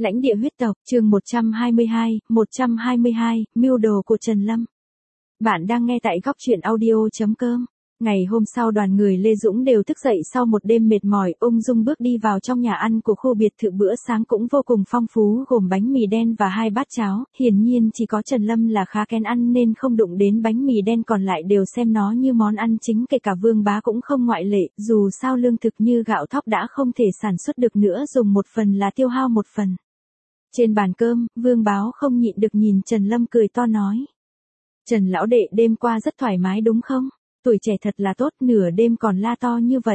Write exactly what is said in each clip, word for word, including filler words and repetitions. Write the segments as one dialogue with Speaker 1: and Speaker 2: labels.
Speaker 1: Lãnh địa huyết tộc, chương một trăm hai mươi hai, một trăm hai mươi hai, mưu đồ của Trần Lâm. Bạn đang nghe tại góc truyện audio chấm com. Ngày hôm sau đoàn người Lê Dũng đều thức dậy sau một đêm mệt mỏi, ung dung bước đi vào trong nhà ăn của khu biệt thự. Bữa sáng cũng vô cùng phong phú, gồm bánh mì đen và hai bát cháo. Hiển nhiên chỉ có Trần Lâm là khá kén ăn nên không đụng đến bánh mì đen, còn lại đều xem nó như món ăn chính, kể cả Vương Bá cũng không ngoại lệ. Dù sao lương thực như gạo thóc đã không thể sản xuất được nữa, dùng một phần là tiêu hao một phần. Trên bàn cơm, Vương Báo không nhịn được nhìn Trần Lâm cười to nói: Trần lão đệ, đêm qua rất thoải mái đúng không? Tuổi trẻ thật là tốt, nửa đêm còn la to như vậy.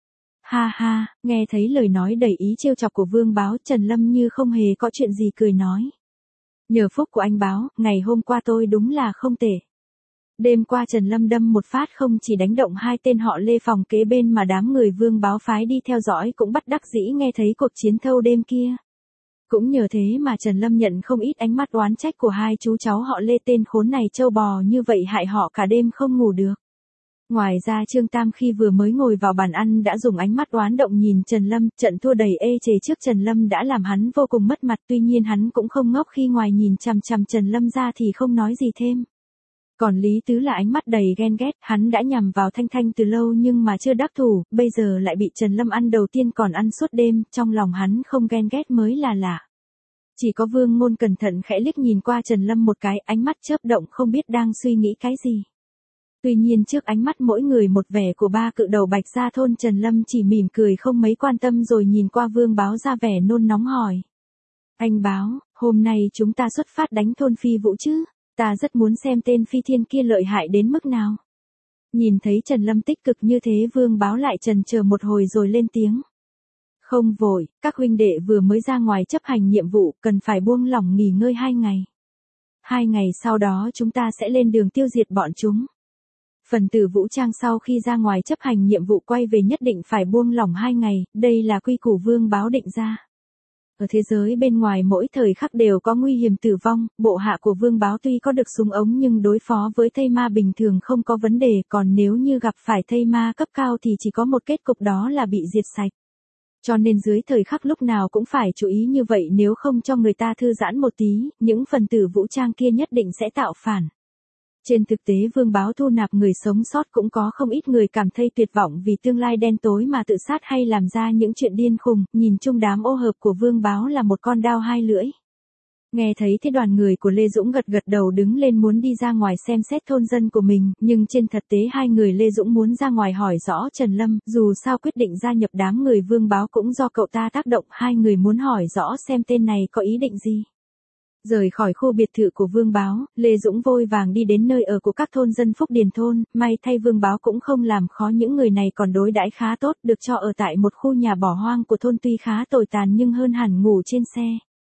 Speaker 1: Ha ha, nghe thấy lời nói đầy ý trêu chọc của Vương Báo, Trần Lâm như không hề có chuyện gì cười nói: Nhờ phúc của anh Báo, ngày hôm qua tôi đúng là không tệ. Đêm qua Trần Lâm đâm một phát không chỉ đánh động hai tên họ Lê phòng kế bên mà đám người Vương Báo phái đi theo dõi cũng bất đắc dĩ nghe thấy cuộc chiến thâu đêm kia. Cũng nhờ thế mà Trần Lâm nhận không ít ánh mắt oán trách của hai chú cháu họ Lê, tên khốn này trâu bò như vậy hại họ cả đêm không ngủ được. Ngoài ra Trương Tam khi vừa mới ngồi vào bàn ăn đã dùng ánh mắt oán động nhìn Trần Lâm, trận thua đầy ê chề trước Trần Lâm đã làm hắn vô cùng mất mặt, tuy nhiên hắn cũng không ngốc, khi ngoài nhìn chằm chằm Trần Lâm ra thì không nói gì thêm. Còn Lý Tứ là ánh mắt đầy ghen ghét, hắn đã nhằm vào Thanh Thanh từ lâu nhưng mà chưa đắc thủ, bây giờ lại bị Trần Lâm ăn đầu tiên còn ăn suốt đêm, trong lòng hắn không ghen ghét mới là lạ. Chỉ có Vương Ngôn cẩn thận khẽ liếc nhìn qua Trần Lâm một cái, ánh mắt chớp động không biết đang suy nghĩ cái gì. Tuy nhiên trước ánh mắt mỗi người một vẻ của ba cự đầu Bạch Gia thôn, Trần Lâm chỉ mỉm cười không mấy quan tâm, rồi nhìn qua Vương Báo ra vẻ nôn nóng hỏi: Anh Báo, hôm nay chúng ta xuất phát đánh thôn Phi Vũ chứ? Ta rất muốn xem tên Phi Thiên kia lợi hại đến mức nào. Nhìn thấy Trần Lâm tích cực như thế, Vương Báo lại chần chờ một hồi rồi lên tiếng: Không vội, các huynh đệ vừa mới ra ngoài chấp hành nhiệm vụ, cần phải buông lỏng nghỉ ngơi hai ngày. Hai ngày sau đó chúng ta sẽ lên đường tiêu diệt bọn chúng. Phần tử vũ trang sau khi ra ngoài chấp hành nhiệm vụ quay về nhất định phải buông lỏng hai ngày, đây là quy củ Vương Báo định ra. Ở thế giới bên ngoài mỗi thời khắc đều có nguy hiểm tử vong, bộ hạ của Vương Báo tuy có được súng ống nhưng đối phó với thây ma bình thường không có vấn đề, còn nếu như gặp phải thây ma cấp cao thì chỉ có một kết cục, đó là bị diệt sạch. Cho nên dưới thời khắc lúc nào cũng phải chú ý như vậy, nếu không cho người ta thư giãn một tí, những phần tử vũ trang kia nhất định sẽ tạo phản. Trên thực tế Vương Báo thu nạp người sống sót cũng có không ít người cảm thấy tuyệt vọng vì tương lai đen tối mà tự sát hay làm ra những chuyện điên khùng, nhìn chung đám ô hợp của Vương Báo là một con dao hai lưỡi. Nghe thấy thế đoàn người của Lê Dũng gật gật đầu đứng lên muốn đi ra ngoài xem xét thôn dân của mình, nhưng trên thực tế hai người Lê Dũng muốn ra ngoài hỏi rõ Trần Lâm, dù sao quyết định gia nhập đám người Vương Báo cũng do cậu ta tác động, hai người muốn hỏi rõ xem tên này có ý định gì. Rời khỏi khu biệt thự của Vương Báo, Lê Dũng vội vàng đi đến nơi ở của các thôn dân Phúc Điền thôn, may thay Vương Báo cũng không làm khó những người này, còn đối đãi khá tốt, được cho ở tại một khu nhà bỏ hoang của thôn tuy khá tồi tàn nhưng hơn hẳn ngủ trên xe.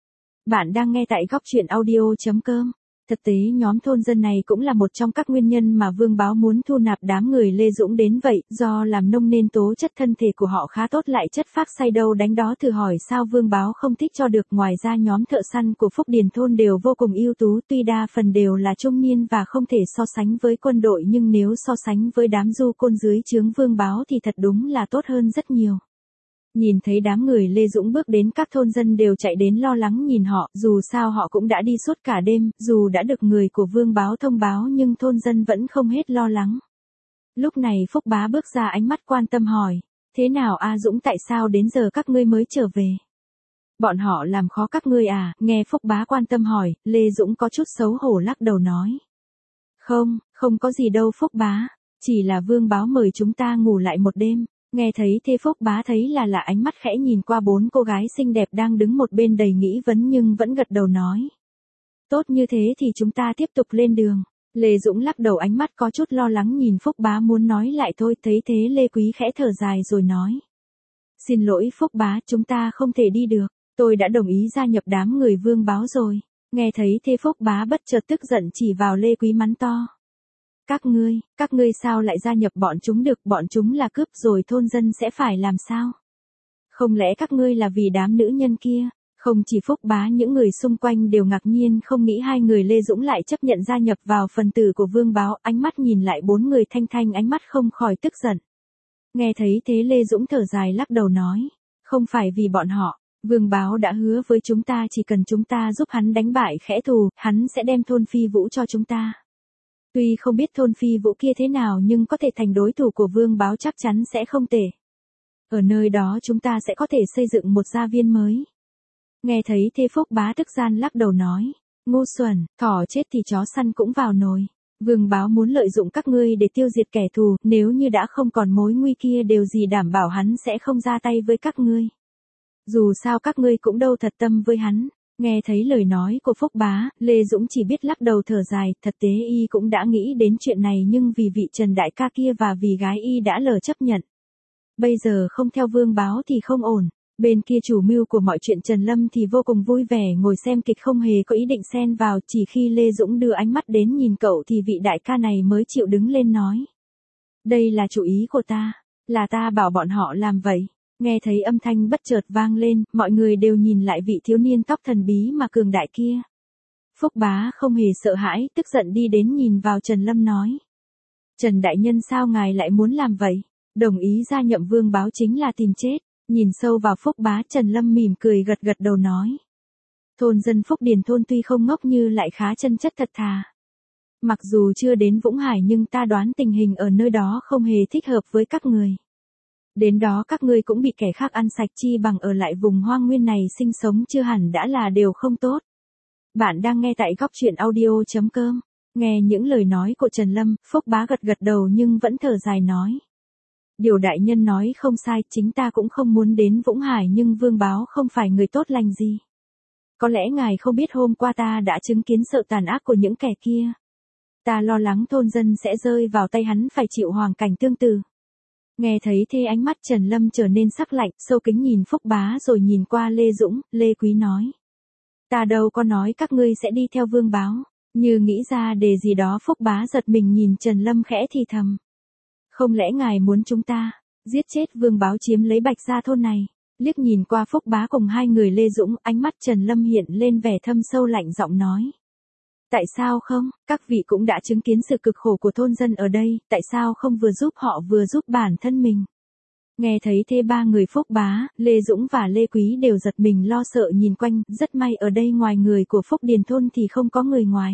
Speaker 1: Bạn đang nghe tại góc truyện audio chấm com. Thực tế nhóm thôn dân này cũng là một trong các nguyên nhân mà Vương Báo muốn thu nạp đám người Lê Dũng đến vậy, do làm nông nên tố chất thân thể của họ khá tốt, lại chất phác say đâu đánh đó, thử hỏi sao Vương Báo không thích cho được. Ngoài ra nhóm thợ săn của Phúc Điền thôn đều vô cùng ưu tú, tuy đa phần đều là trung niên và không thể so sánh với quân đội, nhưng nếu so sánh với đám du côn dưới trướng Vương Báo thì thật đúng là tốt hơn rất nhiều. Nhìn thấy đám người Lê Dũng bước đến, các thôn dân đều chạy đến lo lắng nhìn họ, dù sao họ cũng đã đi suốt cả đêm, dù đã được người của Vương Báo thông báo nhưng thôn dân vẫn không hết lo lắng. Lúc này Phúc Bá bước ra, ánh mắt quan tâm hỏi: Thế nào A Dũng, tại sao đến giờ các ngươi mới trở về? Bọn họ làm khó các ngươi à? Nghe Phúc Bá quan tâm hỏi, Lê Dũng có chút xấu hổ lắc đầu nói: Không, không có gì đâu Phúc Bá, chỉ là Vương Báo mời chúng ta ngủ lại một đêm. Nghe thấy thế Phúc Bá thấy là lạ, ánh mắt khẽ nhìn qua bốn cô gái xinh đẹp đang đứng một bên đầy nghĩ vấn nhưng vẫn gật đầu nói: Tốt, như thế thì chúng ta tiếp tục lên đường. Lê Dũng lắc đầu, ánh mắt có chút lo lắng nhìn Phúc Bá muốn nói lại thôi, thấy thế Lê Quý khẽ thở dài rồi nói: Xin lỗi Phúc Bá, chúng ta không thể đi được, tôi đã đồng ý gia nhập đám người Vương Báo rồi. Nghe thấy thế Phúc Bá bất chợt tức giận chỉ vào Lê Quý mắng to: Các ngươi, các ngươi sao lại gia nhập bọn chúng được, bọn chúng là cướp rồi thôn dân sẽ phải làm sao? Không lẽ các ngươi là vì đám nữ nhân kia? Không chỉ Phúc Bá, những người xung quanh đều ngạc nhiên không nghĩ hai người Lê Dũng lại chấp nhận gia nhập vào phần tử của Vương Báo, ánh mắt nhìn lại bốn người Thanh Thanh, ánh mắt không khỏi tức giận. Nghe thấy thế Lê Dũng thở dài lắc đầu nói: Không phải vì bọn họ, Vương Báo đã hứa với chúng ta chỉ cần chúng ta giúp hắn đánh bại Khẽ Thù, hắn sẽ đem thôn Phi Vũ cho chúng ta. Tuy không biết thôn Phi Vũ kia thế nào nhưng có thể thành đối thủ của Vương Báo chắc chắn sẽ không tệ. Ở nơi đó chúng ta sẽ có thể xây dựng một gia viên mới. Nghe thấy thế Phúc Bá tức gian lắc đầu nói. Ngu xuẩn, thỏ chết thì chó săn cũng vào nồi. Vương Báo muốn lợi dụng các ngươi để tiêu diệt kẻ thù, nếu như đã không còn mối nguy kia điều gì đảm bảo hắn sẽ không ra tay với các ngươi. Dù sao các ngươi cũng đâu thật tâm với hắn. Nghe thấy lời nói của Phúc Bá, Lê Dũng chỉ biết lắc đầu thở dài, thật tế y cũng đã nghĩ đến chuyện này nhưng vì vị Trần đại ca kia và vì gái y đã lờ chấp nhận. Bây giờ không theo Vương Báo thì không ổn. Bên kia chủ mưu của mọi chuyện Trần Lâm thì vô cùng vui vẻ ngồi xem kịch không hề có ý định xen vào, chỉ khi Lê Dũng đưa ánh mắt đến nhìn cậu thì vị đại ca này mới chịu đứng lên nói. Đây là chủ ý của ta, là ta bảo bọn họ làm vậy. Nghe thấy âm thanh bất chợt vang lên, mọi người đều nhìn lại vị thiếu niên tóc thần bí mà cường đại kia. Phúc Bá không hề sợ hãi, tức giận đi đến nhìn vào Trần Lâm nói. Trần đại nhân sao ngài lại muốn làm vậy? Đồng ý gia nhậm Vương Báo chính là tìm chết. Nhìn sâu vào Phúc Bá, Trần Lâm mỉm cười gật gật đầu nói. Thôn dân Phúc Điền thôn tuy không ngốc như lại khá chân chất thật thà. Mặc dù chưa đến Vũng Hải nhưng ta đoán tình hình ở nơi đó không hề thích hợp với các người. Đến đó các ngươi cũng bị kẻ khác ăn sạch chi bằng ở lại vùng hoang nguyên này sinh sống chưa hẳn đã là điều không tốt. Bạn đang nghe tại góc truyện audio.com. Nghe những lời nói của Trần Lâm, Phúc Bá gật gật đầu nhưng vẫn thở dài nói. Điều đại nhân nói không sai, chính ta cũng không muốn đến Vũng Hải nhưng Vương Báo không phải người tốt lành gì. Có lẽ ngài không biết hôm qua ta đã chứng kiến sự tàn ác của những kẻ kia. Ta lo lắng thôn dân sẽ rơi vào tay hắn phải chịu hoàn cảnh tương tự. Nghe thấy thế ánh mắt Trần Lâm trở nên sắc lạnh, sâu kính nhìn Phúc Bá rồi nhìn qua Lê Dũng, Lê Quý nói. Ta đâu có nói các ngươi sẽ đi theo Vương Báo, như nghĩ ra đề gì đó Phúc Bá giật mình nhìn Trần Lâm khẽ thì thầm. Không lẽ ngài muốn chúng ta giết chết Vương Báo chiếm lấy Bạch Gia thôn này? Liếc nhìn qua Phúc Bá cùng hai người Lê Dũng, ánh mắt Trần Lâm hiện lên vẻ thâm sâu lạnh giọng nói. Tại sao không, các vị cũng đã chứng kiến sự cực khổ của thôn dân ở đây, tại sao không vừa giúp họ vừa giúp bản thân mình? Nghe thấy thế ba người Phúc Bá, Lê Dũng và Lê Quý đều giật mình lo sợ nhìn quanh, rất may ở đây ngoài người của Phúc Điền thôn thì không có người ngoài.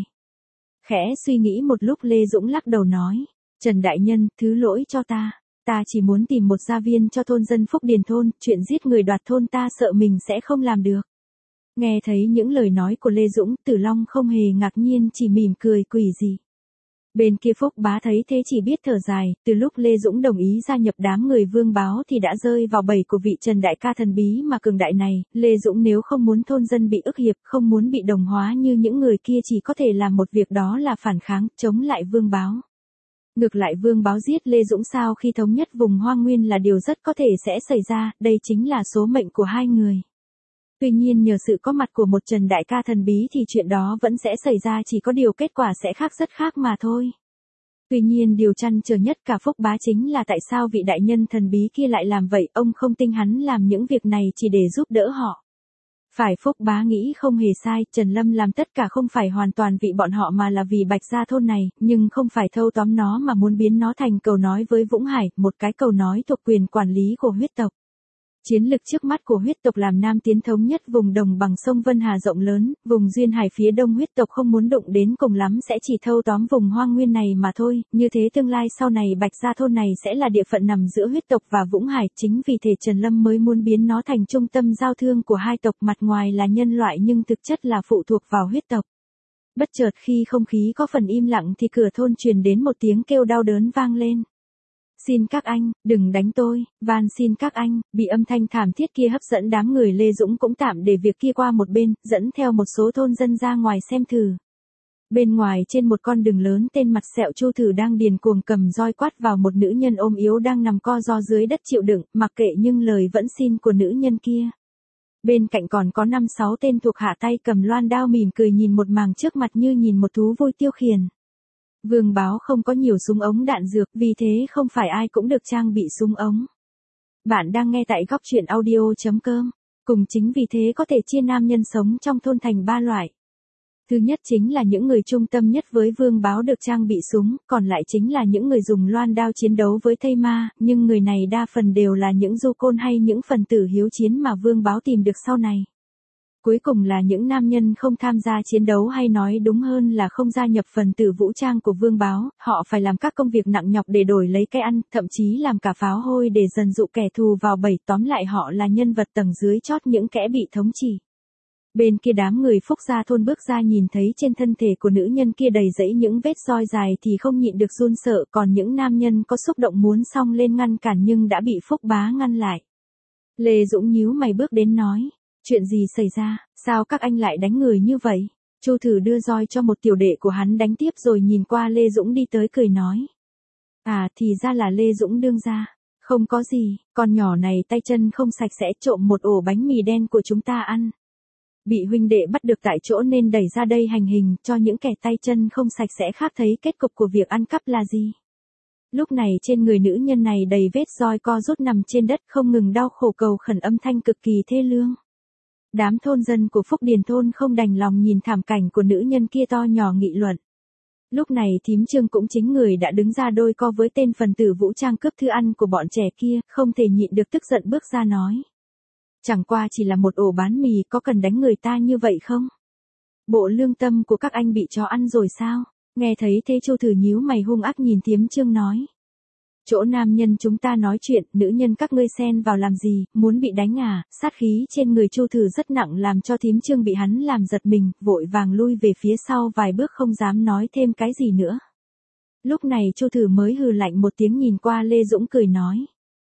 Speaker 1: Khẽ suy nghĩ một lúc Lê Dũng lắc đầu nói. Trần đại nhân, thứ lỗi cho ta, ta chỉ muốn tìm một gia viên cho thôn dân Phúc Điền thôn, chuyện giết người đoạt thôn ta sợ mình sẽ không làm được. Nghe thấy những lời nói của Lê Dũng, Tử Long không hề ngạc nhiên chỉ mỉm cười quỷ gì. Bên kia Phúc Bá thấy thế chỉ biết thở dài, từ lúc Lê Dũng đồng ý gia nhập đám người Vương Báo thì đã rơi vào bẫy của vị Trần đại ca thần bí mà cường đại này, Lê Dũng nếu không muốn thôn dân bị ức hiếp, không muốn bị đồng hóa như những người kia chỉ có thể làm một việc đó là phản kháng, chống lại Vương Báo. Ngược lại Vương Báo giết Lê Dũng sau khi thống nhất vùng hoang nguyên là điều rất có thể sẽ xảy ra, đây chính là số mệnh của hai người. Tuy nhiên nhờ sự có mặt của một Trần đại ca thần bí thì chuyện đó vẫn sẽ xảy ra, chỉ có điều kết quả sẽ khác rất khác mà thôi. Tuy nhiên điều trăn trở nhất cả Phúc Bá chính là tại sao vị đại nhân thần bí kia lại làm vậy, ông không tin hắn làm những việc này chỉ để giúp đỡ họ. Phải Phúc Bá nghĩ không hề sai, Trần Lâm làm tất cả không phải hoàn toàn vì bọn họ mà là vì Bạch Gia thôn này, nhưng không phải thâu tóm nó mà muốn biến nó thành cầu nói với Vũng Hải, một cái cầu nói thuộc quyền quản lý của huyết tộc. Chiến lực trước mắt của huyết tộc làm Nam tiến thống nhất vùng đồng bằng sông Vân Hà rộng lớn, vùng duyên hải phía đông huyết tộc không muốn đụng đến cùng lắm sẽ chỉ thâu tóm vùng hoang nguyên này mà thôi, như thế tương lai sau này Bạch Gia thôn này sẽ là địa phận nằm giữa huyết tộc và Vũng Hải, chính vì thế Trần Lâm mới muốn biến nó thành trung tâm giao thương của hai tộc, mặt ngoài là nhân loại nhưng thực chất là phụ thuộc vào huyết tộc. Bất chợt khi không khí có phần im lặng thì cửa thôn truyền đến một tiếng kêu đau đớn vang lên. Xin các anh, đừng đánh tôi, van xin các anh, bị âm thanh thảm thiết kia hấp dẫn đám người Lê Dũng cũng tạm để việc kia qua một bên, dẫn theo một số thôn dân ra ngoài xem thử. Bên ngoài trên một con đường lớn tên mặt sẹo Chu Thử đang điền cuồng cầm roi quát vào một nữ nhân ôm yếu đang nằm co ro dưới đất chịu đựng, mặc kệ nhưng lời vẫn xin của nữ nhân kia. Bên cạnh còn có năm sáu tên thuộc hạ tay cầm loan đao mỉm cười nhìn một màn trước mặt như nhìn một thú vui tiêu khiển. Vương Báo không có nhiều súng ống đạn dược, vì thế không phải ai cũng được trang bị súng ống. Bạn đang nghe tại góc truyện audio chấm com. Cùng chính vì thế có thể chia nam nhân sống trong thôn thành ba loại. Thứ nhất chính là những người trung tâm nhất với Vương Báo được trang bị súng, còn lại chính là những người dùng loan đao chiến đấu với thây ma, nhưng người này đa phần đều là những du côn hay những phần tử hiếu chiến mà Vương Báo tìm được sau này. Cuối cùng là những nam nhân không tham gia chiến đấu hay nói đúng hơn là không gia nhập phần tử vũ trang của Vương Báo, họ phải làm các công việc nặng nhọc để đổi lấy cái ăn, thậm chí làm cả pháo hôi để dần dụ kẻ thù vào bẫy, tóm lại họ là nhân vật tầng dưới chót những kẻ bị thống trị. Bên kia đám người Phúc Gia thôn bước ra nhìn thấy trên thân thể của nữ nhân kia đầy rẫy những vết roi dài thì không nhịn được run sợ, còn những nam nhân có xúc động muốn xông lên ngăn cản nhưng đã bị Phúc Bá ngăn lại. Lê Dũng nhíu mày bước đến nói, chuyện gì xảy ra, sao các anh lại đánh người như vậy? Chu Thử đưa roi cho một tiểu đệ của hắn đánh tiếp rồi nhìn qua Lê Dũng đi tới cười nói. À thì ra là Lê Dũng đương gia, không có gì, con nhỏ này tay chân không sạch sẽ trộm một ổ bánh mì đen của chúng ta ăn. Bị huynh đệ bắt được tại chỗ nên đẩy ra đây hành hình, cho những kẻ tay chân không sạch sẽ khác thấy kết cục của việc ăn cắp là gì. Lúc này trên người nữ nhân này đầy vết roi co rút nằm trên đất không ngừng đau khổ cầu khẩn âm thanh cực kỳ thê lương. Đám thôn dân của Phúc Điền thôn không đành lòng nhìn thảm cảnh của nữ nhân kia to nhỏ nghị luận. Lúc này thím Trương cũng chính người đã đứng ra đôi co với tên phần tử vũ trang cướp thức ăn của bọn trẻ kia, không thể nhịn được tức giận bước ra nói. Chẳng qua chỉ là một ổ bán mì, có cần đánh người ta như vậy không? Bộ lương tâm của các anh bị chó ăn rồi sao? Nghe thấy thế Chu Thử nhíu mày hung ác nhìn thím Trương nói. Chỗ nam nhân chúng ta nói chuyện, nữ nhân các ngươi xen vào làm gì, muốn bị đánh à? Sát khí trên người Chu Thử rất nặng làm cho thím Trương bị hắn làm giật mình, vội vàng lui về phía sau vài bước không dám nói thêm cái gì nữa. Lúc này Chu Thử mới hừ lạnh một tiếng nhìn qua Lê Dũng cười nói.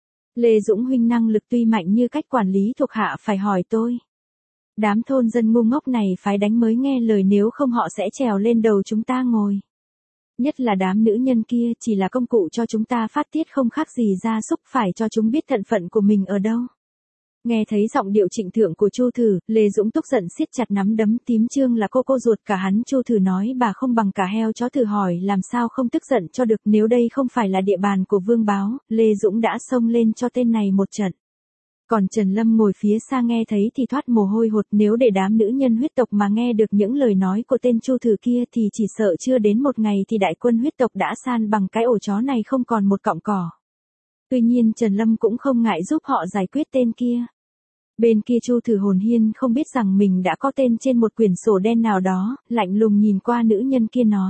Speaker 1: Lê Dũng huynh năng lực tuy mạnh như cách quản lý thuộc hạ phải hỏi tôi. Đám thôn dân ngu ngốc này phải đánh mới nghe lời, nếu không họ sẽ trèo lên đầu chúng ta ngồi. Nhất là đám nữ nhân kia chỉ là công cụ cho chúng ta phát tiết, không khác gì gia súc, phải cho chúng biết thân phận của mình ở đâu. Nghe thấy giọng điệu trịnh thượng của Chu Thử, Lê Dũng tức giận siết chặt nắm đấm. Tím Trương là cô cô ruột cả hắn. Chu Thử nói bà không bằng cả heo chó, thử hỏi làm sao không tức giận cho được, nếu đây không phải là địa bàn của Vương Báo, Lê Dũng đã xông lên cho tên này một trận. Còn Trần Lâm ngồi phía xa nghe thấy thì thoát mồ hôi hột, nếu để đám nữ nhân huyết tộc mà nghe được những lời nói của tên Chu Thử kia thì chỉ sợ chưa đến một ngày thì đại quân huyết tộc đã san bằng cái ổ chó này không còn một cọng cỏ. Tuy nhiên Trần Lâm cũng không ngại giúp họ giải quyết tên kia. Bên kia Chu Thử hồn nhiên không biết rằng mình đã có tên trên một quyển sổ đen nào đó, lạnh lùng nhìn qua nữ nhân kia nói.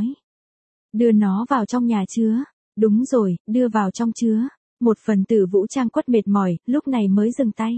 Speaker 1: Đưa nó vào trong nhà chứa. Đúng rồi, đưa vào trong chứa. Một phần tử vũ trang quất mệt mỏi, lúc này mới dừng tay.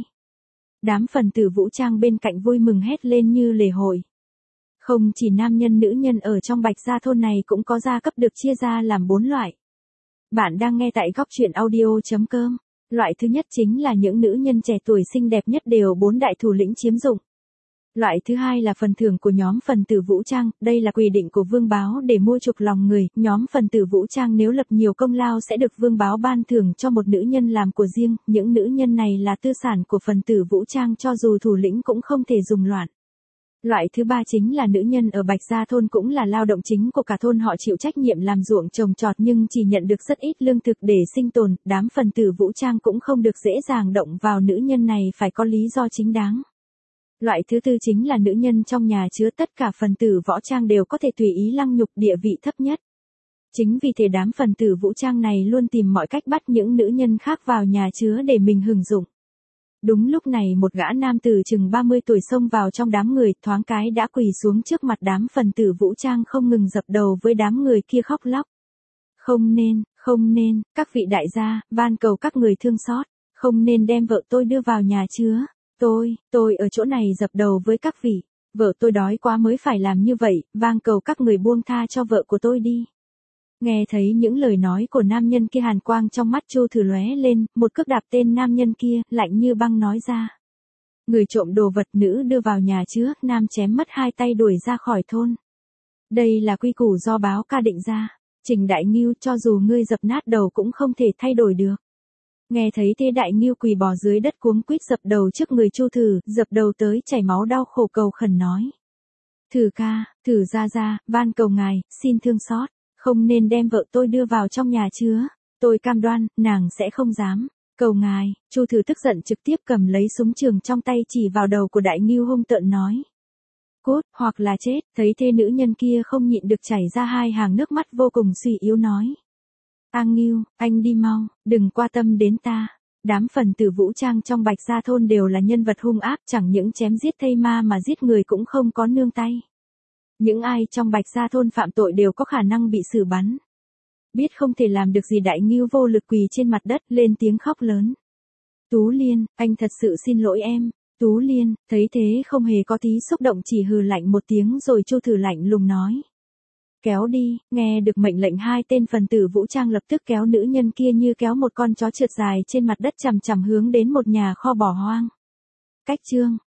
Speaker 1: Đám phần tử vũ trang bên cạnh vui mừng hét lên như lễ hội. Không chỉ nam nhân nữ nhân ở trong Bạch Gia thôn này cũng có gia cấp được chia ra làm bốn loại. Bạn đang nghe tại góc truyện audio chấm com. Loại thứ nhất chính là những nữ nhân trẻ tuổi xinh đẹp nhất đều bốn đại thủ lĩnh chiếm dụng. Loại thứ hai là phần thưởng của nhóm phần tử vũ trang, đây là quy định của Vương Báo để mua chuộc lòng người, nhóm phần tử vũ trang nếu lập nhiều công lao sẽ được Vương Báo ban thưởng cho một nữ nhân làm của riêng, những nữ nhân này là tư sản của phần tử vũ trang, cho dù thủ lĩnh cũng không thể dùng loạn. Loại thứ ba chính là nữ nhân ở Bạch Gia thôn, cũng là lao động chính của cả thôn, họ chịu trách nhiệm làm ruộng trồng trọt nhưng chỉ nhận được rất ít lương thực để sinh tồn, đám phần tử vũ trang cũng không được dễ dàng động vào nữ nhân này, phải có lý do chính đáng. Loại thứ tư chính là nữ nhân trong nhà chứa, tất cả phần tử võ trang đều có thể tùy ý lăng nhục, địa vị thấp nhất. Chính vì thế đám phần tử vũ trang này luôn tìm mọi cách bắt những nữ nhân khác vào nhà chứa để mình hưởng dụng. Đúng lúc này một gã nam tử chừng ba mươi tuổi xông vào trong đám người, thoáng cái đã quỳ xuống trước mặt đám phần tử vũ trang, không ngừng dập đầu với đám người kia khóc lóc. Không nên, không nên, các vị đại gia, van cầu các người thương xót, không nên đem vợ tôi đưa vào nhà chứa. Tôi, tôi ở chỗ này dập đầu với các vị, vợ tôi đói quá mới phải làm như vậy, van cầu các người buông tha cho vợ của tôi đi. Nghe thấy những lời nói của nam nhân kia, hàn quang trong mắt Chu Thử lóe lên, một cước đạp tên nam nhân kia, lạnh như băng nói ra. Người trộm đồ vật, nữ đưa vào nhà chứa, nam chém mất hai tay đuổi ra khỏi thôn. Đây là quy củ do Báo ca định ra, Trình Đại Ngưu, cho dù ngươi dập nát đầu cũng không thể thay đổi được. Nghe thấy thế Đại Ngưu quỳ bò dưới đất cuống quýt dập đầu trước người Chu Thử, dập đầu tới chảy máu đau khổ cầu khẩn nói. Thử ca, Thử ra ra, van cầu ngài, xin thương xót, không nên đem vợ tôi đưa vào trong nhà chứa, tôi cam đoan, nàng sẽ không dám, cầu ngài. Chu Thử tức giận trực tiếp cầm lấy súng trường trong tay chỉ vào đầu của Đại Ngưu hung tợn nói. cút, hoặc là chết, thấy thê nữ nhân kia không nhịn được chảy ra hai hàng nước mắt vô cùng suy yếu nói. A Ngưu, anh đi mau, đừng qua tâm đến ta. Đám phần tử vũ trang trong Bạch Gia thôn đều là nhân vật hung ác, chẳng những chém giết thây ma mà giết người cũng không có nương tay. Những ai trong Bạch Gia thôn phạm tội đều có khả năng bị xử bắn. Biết không thể làm được gì Đại Ngưu vô lực quỳ trên mặt đất lên tiếng khóc lớn. Tú Liên, anh thật sự xin lỗi em. Tú Liên, thấy thế không hề có tí xúc động chỉ hừ lạnh một tiếng rồi Chu Thử lạnh lùng nói. Kéo đi, nghe được mệnh lệnh hai tên phần tử vũ trang lập tức kéo nữ nhân kia như kéo một con chó trượt dài trên mặt đất chằm chằm hướng đến một nhà kho bỏ hoang. Cách chương